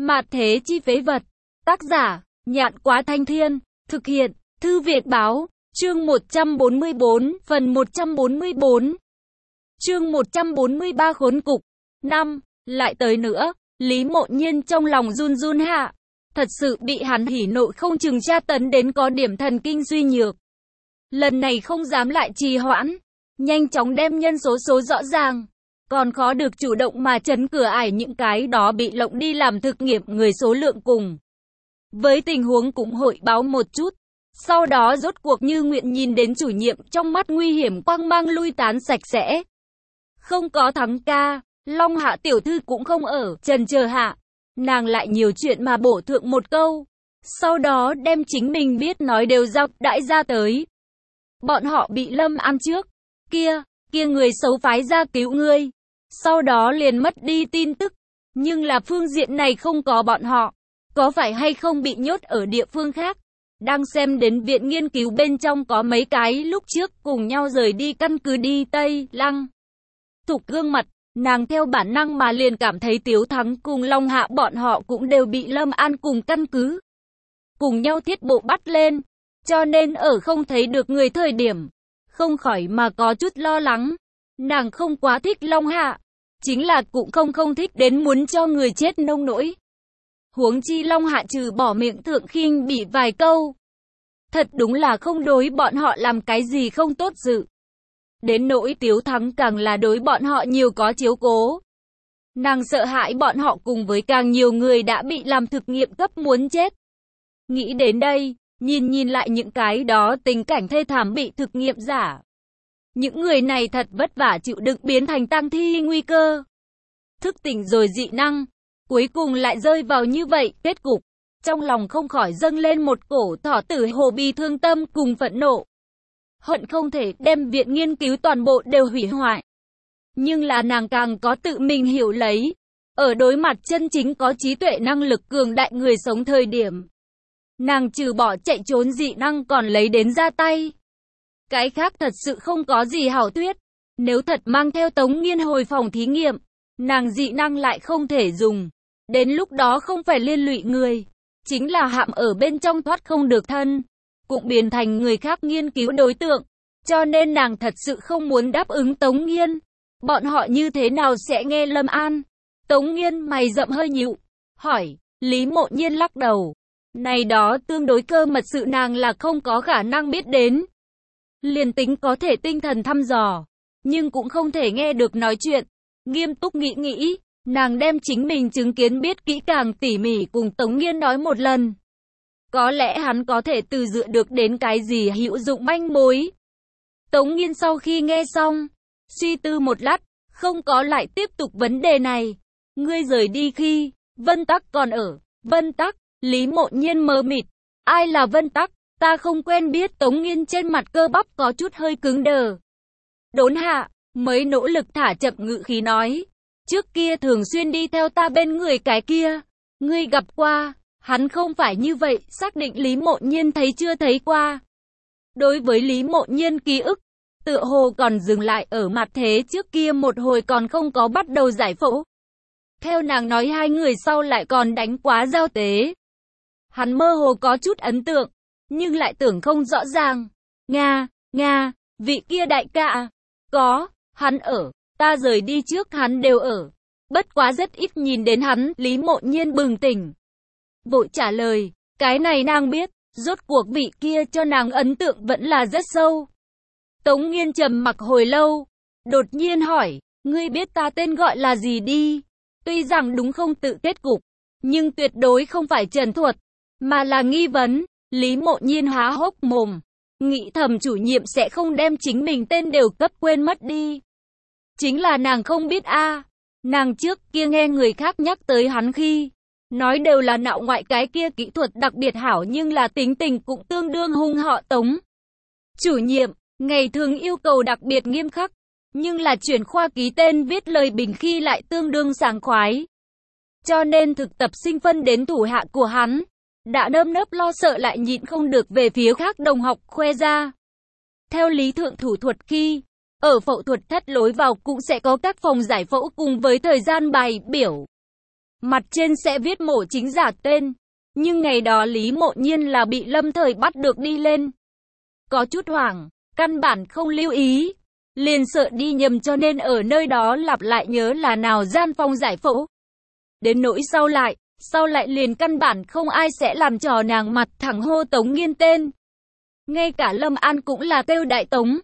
Mạt thế chi phế vật. Tác giả, Nhạn Quá Thanh Thiên. Thực hiện, Thư Việt Báo. Chương 144, phần 144. Chương 143 khốn cục. 5. Lại tới nữa. Lý Mộ Nhiên trong lòng run run hạ. Thật sự bị hắn hỉ nộ không chừng tra tấn đến có điểm thần kinh suy nhược. Lần này không dám lại trì hoãn. Nhanh chóng đem nhân số rõ ràng. Còn khó được chủ động mà chấn cửa ải những cái đó bị lộng đi làm thực nghiệm người số lượng cùng. Với tình huống cũng hội báo một chút. Sau đó rốt cuộc như nguyện nhìn đến chủ nhiệm trong mắt nguy hiểm quang mang lui tán sạch sẽ. Không có Thắng ca, Long Hạ tiểu thư cũng không ở, trần chờ hạ. Nàng lại nhiều chuyện mà bổ thượng một câu. Sau đó đem chính mình biết nói đều dọc đãi ra tới. Bọn họ bị Lâm An trước. Kia người xấu phái ra cứu ngươi. Sau đó liền mất đi tin tức. Nhưng là phương diện này không có bọn họ. Có phải hay không bị nhốt ở địa phương khác? Đang xem đến viện nghiên cứu bên trong có mấy cái lúc trước cùng nhau rời đi căn cứ đi Tây Lăng. Thục gương mặt, nàng theo bản năng mà liền cảm thấy Tiếu Thắng cùng Long Hạ bọn họ cũng đều bị Lâm An cùng căn cứ. Cùng nhau thiết bộ bắt lên. Cho nên ở không thấy được người thời điểm. Không khỏi mà có chút lo lắng. Nàng không quá thích Long Hạ. Chính là cũng không thích đến muốn cho người chết nông nỗi. Huống chi Long Hạ trừ bỏ miệng thượng khinh bị vài câu. Thật đúng là không đối bọn họ làm cái gì không tốt dự. Đến nỗi Tiếu Thắng càng là đối bọn họ nhiều có chiếu cố. Nàng sợ hãi bọn họ cùng với càng nhiều người đã bị làm thực nghiệm cấp muốn chết. Nghĩ đến đây, nhìn lại những cái đó tình cảnh thê thảm bị thực nghiệm giả. Những người này thật vất vả chịu đựng biến thành tang thi nguy cơ. Thức tỉnh rồi dị năng. Cuối cùng lại rơi vào như vậy, kết cục. Trong lòng không khỏi dâng lên một cổ thỏ tử hồ bi thương tâm cùng phẫn nộ. Hận không thể đem viện nghiên cứu toàn bộ đều hủy hoại. Nhưng là nàng càng có tự mình hiểu lấy. Ở đối mặt chân chính có trí tuệ năng lực cường đại người sống thời điểm. Nàng trừ bỏ chạy trốn dị năng còn lấy đến ra tay. Cái khác thật sự không có gì hảo thuyết. Nếu thật mang theo Tống Nghiên hồi phòng thí nghiệm, nàng dị năng lại không thể dùng. Đến lúc đó không phải liên lụy người. Chính là hạm ở bên trong thoát không được thân. Cũng biến thành người khác nghiên cứu đối tượng. Cho nên nàng thật sự không muốn đáp ứng Tống Nghiên. Bọn họ như thế nào sẽ nghe Lâm An? Tống Nghiên mày rậm hơi nhíu. Hỏi, Lý Mộ Nhiên lắc đầu. Này đó tương đối cơ mật sự nàng là không có khả năng biết đến. Liền tính có thể tinh thần thăm dò. Nhưng cũng không thể nghe được nói chuyện. Nghiêm túc nghĩ. Nàng đem chính mình chứng kiến biết kỹ càng tỉ mỉ cùng Tống Nghiên nói một lần. Có lẽ hắn có thể từ dựa được đến cái gì hữu dụng manh mối. Tống Nghiên sau khi nghe xong, suy tư một lát, không có lại tiếp tục vấn đề này. Ngươi rời đi khi, Vân Tắc còn ở. Vân Tắc, Lý Mộ Nhiên mờ mịt. Ai là Vân Tắc? Ta không quen biết. Tống Nghiên trên mặt cơ bắp có chút hơi cứng đờ. Đốn hạ, mới nỗ lực thả chậm ngữ khí nói. Trước kia thường xuyên đi theo ta bên người cái kia. Ngươi gặp qua, hắn không phải như vậy, xác định Lý Mộ Nhiên thấy chưa thấy qua. Đối với Lý Mộ Nhiên ký ức, tựa hồ còn dừng lại ở mặt thế trước kia một hồi còn không có bắt đầu giải phẫu. Theo nàng nói hai người sau lại còn đánh quá giao tế. Hắn mơ hồ có chút ấn tượng, nhưng lại tưởng không rõ ràng. Nga, vị kia đại ca, có, hắn ở. Ta rời đi trước hắn đều ở. Bất quá rất ít nhìn đến hắn. Lý Mộ Nhiên bừng tỉnh. Vội trả lời. Cái này nàng biết. Rốt cuộc vị kia cho nàng ấn tượng vẫn là rất sâu. Tống Nghiên trầm mặc hồi lâu. Đột nhiên hỏi. Ngươi biết ta tên gọi là gì đi? Tuy rằng đúng không tự kết cục. Nhưng tuyệt đối không phải trần thuật. Mà là nghi vấn. Lý Mộ Nhiên há hốc mồm. Nghĩ thầm chủ nhiệm sẽ không đem chính mình tên đều cấp quên mất đi. Chính là nàng không biết a. Nàng trước kia nghe người khác nhắc tới hắn khi nói đều là nạo ngoại cái kia kỹ thuật đặc biệt hảo nhưng là tính tình cũng tương đương hung họ Tống. Chủ nhiệm, ngày thường yêu cầu đặc biệt nghiêm khắc, nhưng là chuyển khoa ký tên viết lời bình khi lại tương đương sảng khoái. Cho nên thực tập sinh phân đến thủ hạ của hắn, đã nơm nớp lo sợ lại nhịn không được về phía khác đồng học khoe ra. Theo lý thượng thủ thuật khi ở phẫu thuật thất lối vào cũng sẽ có các phòng giải phẫu cùng với thời gian bài biểu. mặt trên sẽ viết Mộ Chính giả tên. Nhưng ngày đó Lý Mộ Nhiên là bị Lâm Thời bắt được đi lên. Có chút hoảng, căn bản không lưu ý. Liền sợ đi nhầm cho nên ở nơi đó lặp lại nhớ là nào gian phòng giải phẫu. Đến nỗi sau lại liền căn bản không ai sẽ làm trò nàng mặt thẳng hô Tống Nghiên tên. Ngay cả Lâm An cũng là kêu Đại Tống.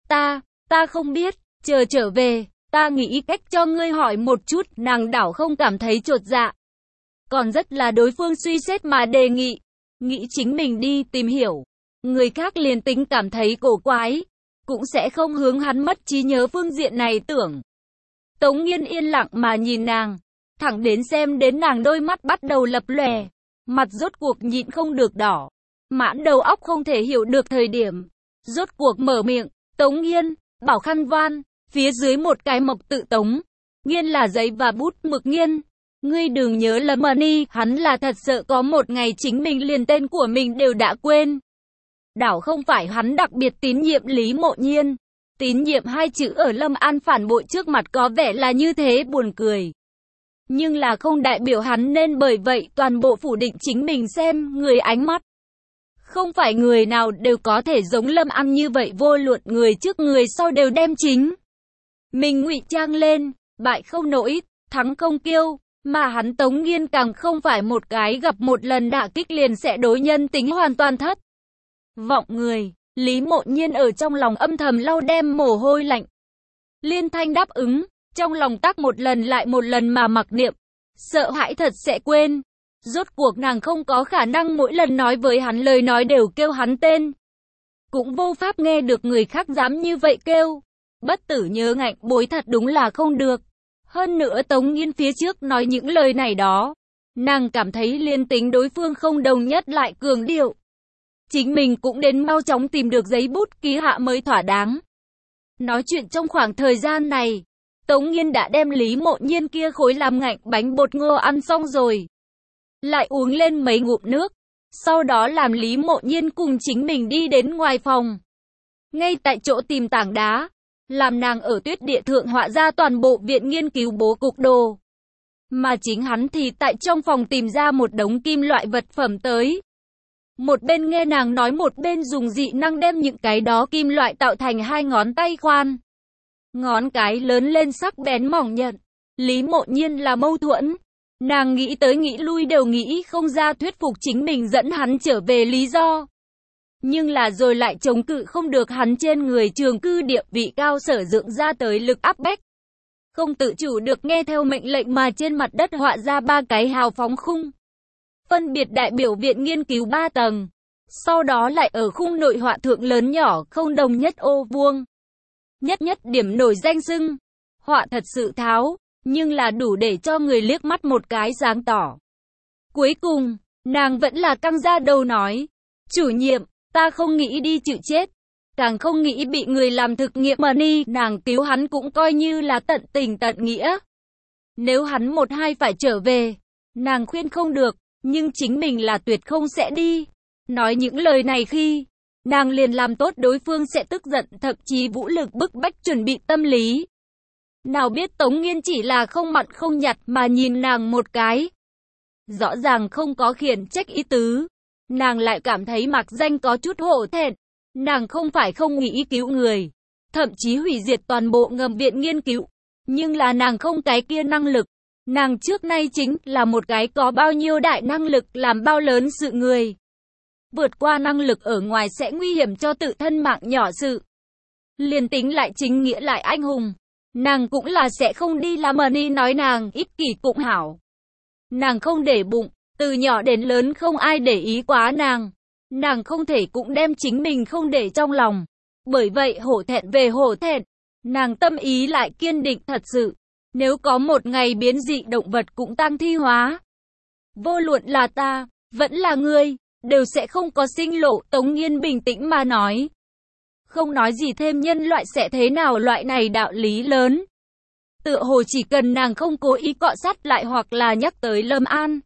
Ta không biết, chờ trở về, ta nghĩ cách cho ngươi hỏi một chút, nàng đảo không cảm thấy chột dạ. Còn rất là đối phương suy xét mà đề nghị, nghĩ chính mình đi tìm hiểu. Người khác liền tính cảm thấy cổ quái, cũng sẽ không hướng hắn mất trí nhớ phương diện này tưởng. Tống Nghiên yên lặng mà nhìn nàng, thẳng đến xem đến nàng đôi mắt bắt đầu lập lòe, mặt rốt cuộc nhịn không được đỏ, mãn đầu óc không thể hiểu được thời điểm. Rốt cuộc mở miệng, Tống Nghiên, bảo khăn van, phía dưới một cái mộc tự Tống. Nghiên là giấy và bút mực Nghiên. Ngươi đừng nhớ lầm đi, hắn là thật sợ có một ngày chính mình liền tên của mình đều đã quên. Đảo không phải hắn đặc biệt tín nhiệm Lý Mộ Nhiên. Tín nhiệm hai chữ ở Lâm An phản bội trước mặt có vẻ là như thế buồn cười. Nhưng là không đại biểu hắn nên bởi vậy toàn bộ phủ định chính mình xem người ánh mắt. Không phải người nào đều có thể giống Lâm An như vậy, vô luận người trước người sau đều đem chính mình ngụy trang lên, bại không nổi, thắng không kiêu. Mà hắn Tống Nghiên càng không phải một cái gặp một lần đả kích liền sẽ đối nhân tính hoàn toàn thất vọng người. Lý Mộ Nhiên ở trong lòng âm thầm lau đem mồ hôi lạnh. Liên thanh đáp ứng, trong lòng tác một lần lại một lần mà mặc niệm, sợ hãi thật sẽ quên. Rốt cuộc nàng không có khả năng mỗi lần nói với hắn lời nói đều kêu hắn tên. Cũng vô pháp nghe được người khác dám như vậy kêu. Bất tử nhớ ngạnh bối thật đúng là không được. Hơn nữa Tống Nghiên phía trước nói những lời này đó, nàng cảm thấy liên tính đối phương không đồng nhất lại cường điệu. Chính mình cũng đến mau chóng tìm được giấy bút ký hạ mới thỏa đáng. Nói chuyện trong khoảng thời gian này, Tống Nghiên đã đem Lý Mộ Nhiên kia khối làm ngạnh bánh bột ngô ăn xong rồi. Lại uống lên mấy ngụm nước, sau đó làm Lý Mộ Nhiên cùng chính mình đi đến ngoài phòng. Ngay tại chỗ tìm tảng đá, làm nàng ở tuyết địa thượng họa ra toàn bộ viện nghiên cứu bố cục đồ. Mà chính hắn thì tại trong phòng tìm ra một đống kim loại vật phẩm tới. Một bên nghe nàng nói một bên dùng dị năng đem những cái đó kim loại tạo thành hai ngón tay khoan. Ngón cái lớn lên sắc bén mỏng nhận. Lý Mộ Nhiên là mâu thuẫn. Nàng nghĩ tới nghĩ lui đều nghĩ không ra thuyết phục chính mình dẫn hắn trở về lý do. Nhưng là rồi lại chống cự không được hắn trên người trường cư địa vị cao sở dưỡng ra tới lực áp bách. Không tự chủ được nghe theo mệnh lệnh mà trên mặt đất họa ra ba cái hào phóng khung. Phân biệt đại biểu viện nghiên cứu 3 tầng. Sau đó lại ở khung nội họa thượng lớn nhỏ không đồng nhất ô vuông. Nhất điểm nổi danh xưng. Họa thật sự tháo, nhưng là đủ để cho người liếc mắt một cái sáng tỏ. Cuối cùng, nàng vẫn là căng ra đầu nói. Chủ nhiệm, ta không nghĩ đi chịu chết. Càng không nghĩ bị người làm thực nghiệm mà đi. Nàng cứu hắn cũng coi như là tận tình tận nghĩa. Nếu hắn một hai phải trở về, nàng khuyên không được. Nhưng chính mình là tuyệt không sẽ đi. Nói những lời này khi nàng liền làm tốt đối phương sẽ tức giận, thậm chí vũ lực bức bách chuẩn bị tâm lý. Nào biết Tống Nghiên chỉ là không mặn không nhạt mà nhìn nàng một cái. Rõ ràng không có khiển trách ý tứ. Nàng lại cảm thấy mặc danh có chút hổ thẹn. Nàng không phải không nghĩ cứu người, thậm chí hủy diệt toàn bộ ngầm viện nghiên cứu. Nhưng là nàng không cái kia năng lực. Nàng trước nay chính là một cái có bao nhiêu đại năng lực làm bao lớn sự người. Vượt qua năng lực ở ngoài sẽ nguy hiểm cho tự thân mạng nhỏ sự. Liền tính lại chính nghĩa lại anh hùng. Nàng cũng là sẽ không đi làm đi nói nàng ích kỷ cũng hảo. Nàng không để bụng, từ nhỏ đến lớn không ai để ý quá nàng. Nàng không thể cũng đem chính mình không để trong lòng. Bởi vậy hổ thẹn về hổ thẹn. Nàng tâm ý lại kiên định thật sự. Nếu có một ngày biến dị động vật cũng tang thi hóa, vô luận là ta, vẫn là ngươi, đều sẽ không có sinh lộ. Tống Nghiên bình tĩnh mà nói. Không nói gì thêm, nhân loại sẽ thế nào, loại này đạo lý lớn. Tựa hồ chỉ cần nàng không cố ý cọ sát lại hoặc là nhắc tới Lâm An,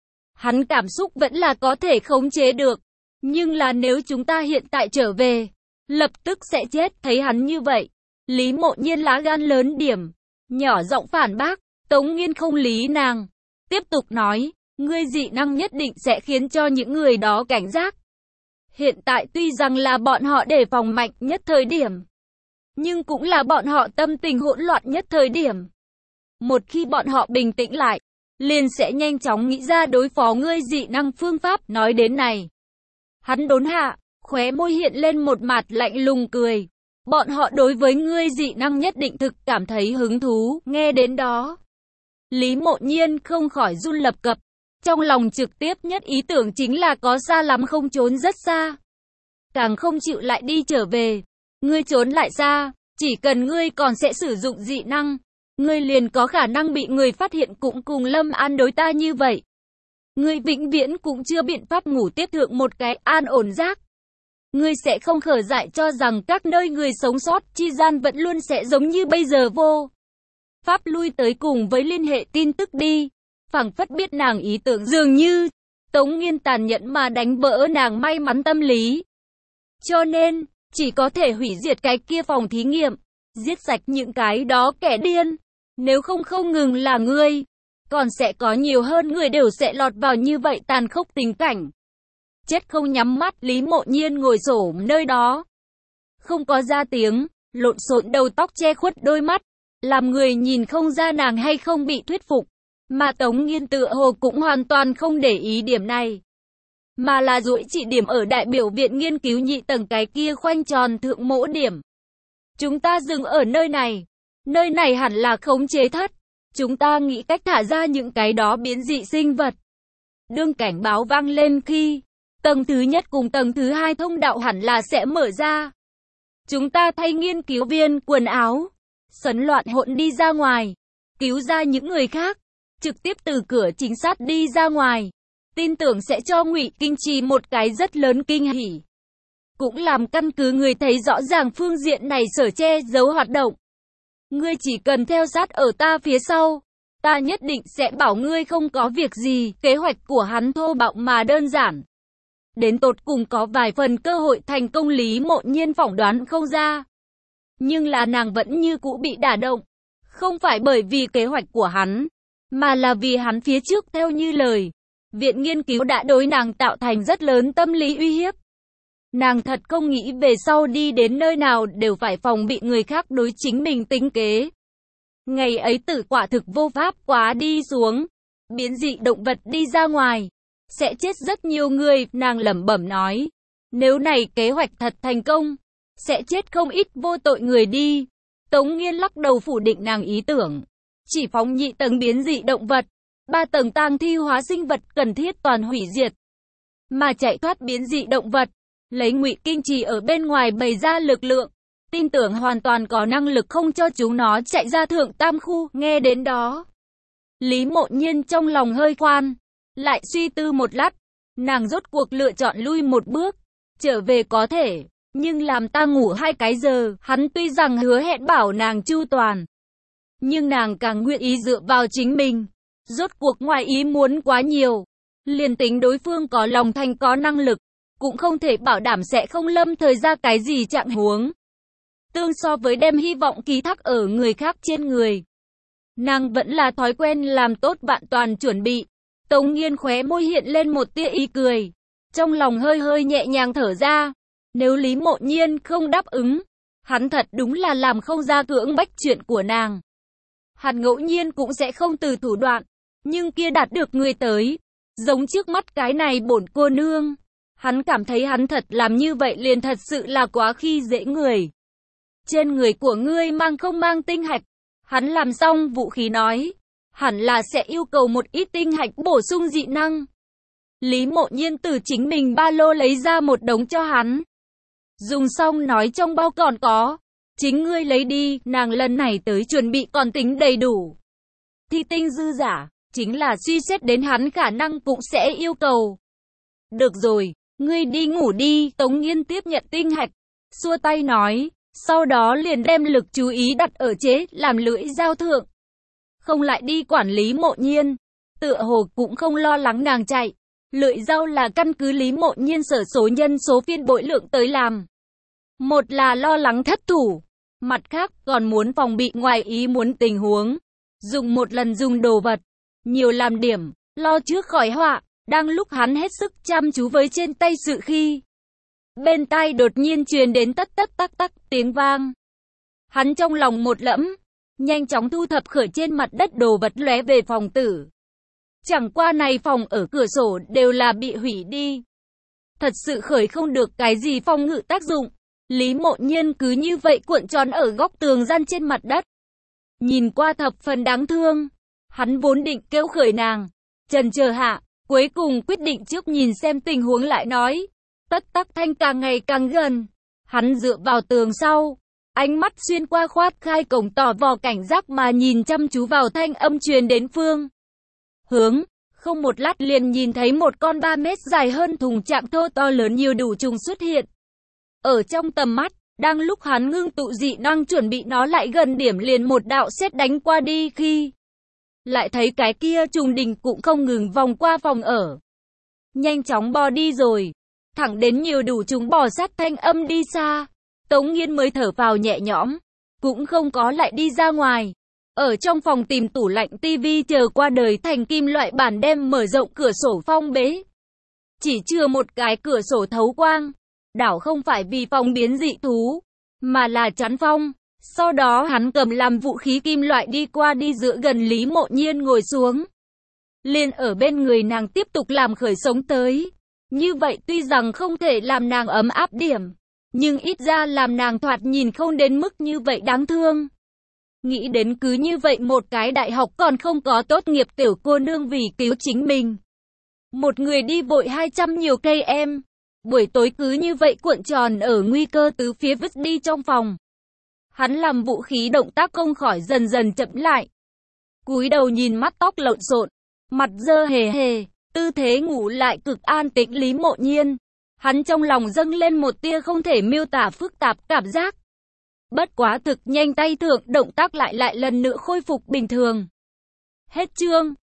hắn cảm xúc vẫn là có thể khống chế được. Nhưng là nếu chúng ta hiện tại trở về, lập tức sẽ chết. Thấy hắn như vậy, Lý Mộ Nhiên lá gan lớn điểm, nhỏ giọng phản bác. Tống Nghiên không lý nàng, tiếp tục nói, ngươi dị năng nhất định sẽ khiến cho những người đó cảnh giác. Hiện tại tuy rằng là bọn họ đề phòng mạnh nhất thời điểm, nhưng cũng là bọn họ tâm tình hỗn loạn nhất thời điểm. Một khi bọn họ bình tĩnh lại, liền sẽ nhanh chóng nghĩ ra đối phó ngươi dị năng phương pháp. Nói đến này, hắn đốn hạ, khóe môi hiện lên một mặt lạnh lùng cười. Bọn họ đối với ngươi dị năng nhất định thực cảm thấy hứng thú. Nghe đến đó, Lý Mộ Nhiên không khỏi run lập cập. Trong lòng trực tiếp nhất ý tưởng chính là có xa lắm không trốn rất xa, càng không chịu lại đi trở về. Ngươi trốn lại xa, chỉ cần ngươi còn sẽ sử dụng dị năng, ngươi liền có khả năng bị người phát hiện. Cũng cùng Lâm An đối ta như vậy, ngươi vĩnh viễn cũng chưa biện pháp ngủ tiếp thượng một cái an ổn giấc. Ngươi sẽ không khở dại cho rằng các nơi người sống sót chi gian vẫn luôn sẽ giống như bây giờ vô pháp lui tới cùng với liên hệ tin tức đi. Phảng phất biết nàng ý tưởng, dường như Tống Nghiên tàn nhẫn mà đánh vỡ nàng may mắn tâm lý. Cho nên, chỉ có thể hủy diệt cái kia phòng thí nghiệm, giết sạch những cái đó kẻ điên. Nếu không ngừng là ngươi, còn sẽ có nhiều hơn người đều sẽ lọt vào như vậy tàn khốc tình cảnh. Chết không nhắm mắt. Lý Mộ Nhiên ngồi xổm nơi đó, không có ra tiếng, lộn xộn đầu tóc che khuất đôi mắt, làm người nhìn không ra nàng hay không bị thuyết phục. Mà Tống Nghiên tựa hồ cũng hoàn toàn không để ý điểm này, mà là duỗi chỉ điểm ở đại biểu viện nghiên cứu nhị tầng cái kia khoanh tròn thượng mỗ điểm. Chúng ta dừng ở nơi này hẳn là khống chế thất. Chúng ta nghĩ cách thả ra những cái đó biến dị sinh vật. Đương cảnh báo vang lên khi tầng thứ nhất cùng tầng thứ hai thông đạo hẳn là sẽ mở ra. Chúng ta thay nghiên cứu viên quần áo, sấn loạn hỗn đi ra ngoài, cứu ra những người khác, trực tiếp từ cửa chính sát đi ra ngoài. Tin tưởng sẽ cho Ngụy Kinh Trì một cái rất lớn kinh hỉ. Cũng làm căn cứ người thấy rõ ràng phương diện này sở che giấu hoạt động. Ngươi chỉ cần theo sát ở ta phía sau, ta nhất định sẽ bảo ngươi không có việc gì. Kế hoạch của hắn thô bạo mà đơn giản, đến tột cùng có vài phần cơ hội thành công. Lý Mộ Nhiên phỏng đoán không ra, nhưng là nàng vẫn như cũ bị đả động. Không phải bởi vì kế hoạch của hắn, mà là vì hắn phía trước theo như lời, viện nghiên cứu đã đối nàng tạo thành rất lớn tâm lý uy hiếp. Nàng thật không nghĩ về sau đi đến nơi nào đều phải phòng bị người khác đối chính mình tính kế. Ngày ấy tử quả thực vô pháp quá đi xuống, biến dị động vật đi ra ngoài, sẽ chết rất nhiều người. Nàng lẩm bẩm nói, nếu này kế hoạch thật thành công, sẽ chết không ít vô tội người đi. Tống Nghiên lắc đầu phủ định nàng ý tưởng, chỉ phóng nhị tầng biến dị động vật, 3 tầng tang thi hóa sinh vật cần thiết toàn hủy diệt, mà chạy thoát biến dị động vật, lấy Ngụy Kinh Trì ở bên ngoài bày ra lực lượng, tin tưởng hoàn toàn có năng lực không cho chúng nó chạy ra thượng tam khu. Nghe đến đó, Lý Mộ Nhiên trong lòng hơi khoan, lại suy tư một lát, nàng rốt cuộc lựa chọn lui một bước, trở về có thể, nhưng làm ta ngủ 2 cái giờ. Hắn tuy rằng hứa hẹn bảo nàng chu toàn, nhưng nàng càng nguyện ý dựa vào chính mình. Rốt cuộc ngoài ý muốn quá nhiều, liền tính đối phương có lòng thành có năng lực, cũng không thể bảo đảm sẽ không lâm thời ra cái gì trạng huống. Tương so với đem hy vọng ký thác ở người khác trên người, nàng vẫn là thói quen làm tốt vạn toàn chuẩn bị. Tống Nghiên khóe môi hiện lên một tia ý cười, trong lòng hơi hơi nhẹ nhàng thở ra. Nếu Lý Mộ Nhiên không đáp ứng, hắn thật đúng là làm không ra cưỡng bách chuyện của nàng. Hắn ngẫu nhiên cũng sẽ không từ thủ đoạn, nhưng kia đạt được người tới, giống trước mắt cái này bổn cô nương. Hắn cảm thấy hắn thật làm như vậy liền thật sự là quá khi dễ người. Trên người của ngươi mang không mang tinh hạch? Hắn làm xong vũ khí nói, hẳn là sẽ yêu cầu một ít tinh hạch bổ sung dị năng. Lý Mộ Nhiên từ chính mình ba lô lấy ra một đống cho hắn. Dùng xong nói trong bao còn có, chính ngươi lấy đi. Nàng lần này tới chuẩn bị còn tính đầy đủ. Thi tinh dư giả, chính là suy xét đến hắn khả năng cũng sẽ yêu cầu. Được rồi, ngươi đi ngủ đi. Tống Nghiên tiếp nhận tinh hạch, xua tay nói, sau đó liền đem lực chú ý đặt ở chế làm lưỡi dao thượng. Không lại đi quản Lý Mộ Nhiên, tựa hồ cũng không lo lắng nàng chạy. Lưỡi dao là căn cứ Lý Mộ Nhiên sở số nhân số phiên bội lượng tới làm. Một là lo lắng thất thủ, mặt khác còn muốn phòng bị ngoài ý muốn tình huống. Dùng một lần dùng đồ vật, nhiều làm điểm, lo trước khỏi họa. Đang lúc hắn hết sức chăm chú với trên tay sự khi bên tai đột nhiên truyền đến tất tất tắc tắc tiếng vang. Hắn trong lòng một lẫm, nhanh chóng thu thập khởi trên mặt đất đồ vật lóe về phòng tử. Chẳng qua này phòng ở cửa sổ đều là bị hủy đi. Thật sự khởi không được cái gì phòng ngự tác dụng. Lý Mộ Nhiên cứ như vậy cuộn tròn ở góc tường gian trên mặt đất. Nhìn qua thập phần đáng thương. Hắn vốn định kêu khởi nàng. Chần chờ hạ, cuối cùng quyết định trước nhìn xem tình huống lại nói. Tất tắc thanh càng ngày càng gần. Hắn dựa vào tường sau. Ánh mắt xuyên qua khoát khai cổng tỏ vò cảnh giác mà nhìn chăm chú vào thanh âm truyền đến phương hướng. Không một lát liền nhìn thấy một con 3 mét dài hơn thùng trạng thô to lớn nhiều đủ trùng xuất hiện. Ở trong tầm mắt, đang lúc hắn ngưng tụ dị năng chuẩn bị nó lại gần điểm liền một đạo sét đánh qua đi khi lại thấy cái kia trùng đình cũng không ngừng vòng qua phòng ở. Nhanh chóng bò đi rồi, thẳng đến nhiều đủ trùng bò sát thanh âm đi xa. Tống Nghiên mới thở vào nhẹ nhõm, cũng không có lại đi ra ngoài. Ở trong phòng tìm tủ lạnh tivi chờ qua đời thành kim loại bản đem mở rộng cửa sổ phong bế. Chỉ chừa một cái cửa sổ thấu quang. Đảo không phải vì phòng biến dị thú, mà là chắn phong. Sau đó hắn cầm làm vũ khí kim loại đi qua đi dựa gần Lý Mộ Nhiên ngồi xuống. Liền ở bên người nàng tiếp tục làm khởi sống tới. Như vậy tuy rằng không thể làm nàng ấm áp điểm, nhưng ít ra làm nàng thoạt nhìn không đến mức như vậy đáng thương. Nghĩ đến cứ như vậy một cái đại học còn không có tốt nghiệp tiểu cô nương vì cứu chính mình. Một người đi vội 200 nhiều cây em. Buổi tối cứ như vậy cuộn tròn ở nguy cơ tứ phía vứt đi trong phòng. Hắn làm vũ khí động tác không khỏi dần dần chậm lại. Cúi đầu nhìn mắt tóc lộn xộn, mặt dơ hề hề, tư thế ngủ lại cực an tĩnh Lý Mộ Nhiên. Hắn trong lòng dâng lên một tia không thể miêu tả phức tạp cảm giác. Bất quá thực nhanh tay thượng động tác lại lần nữa khôi phục bình thường. Hết chương.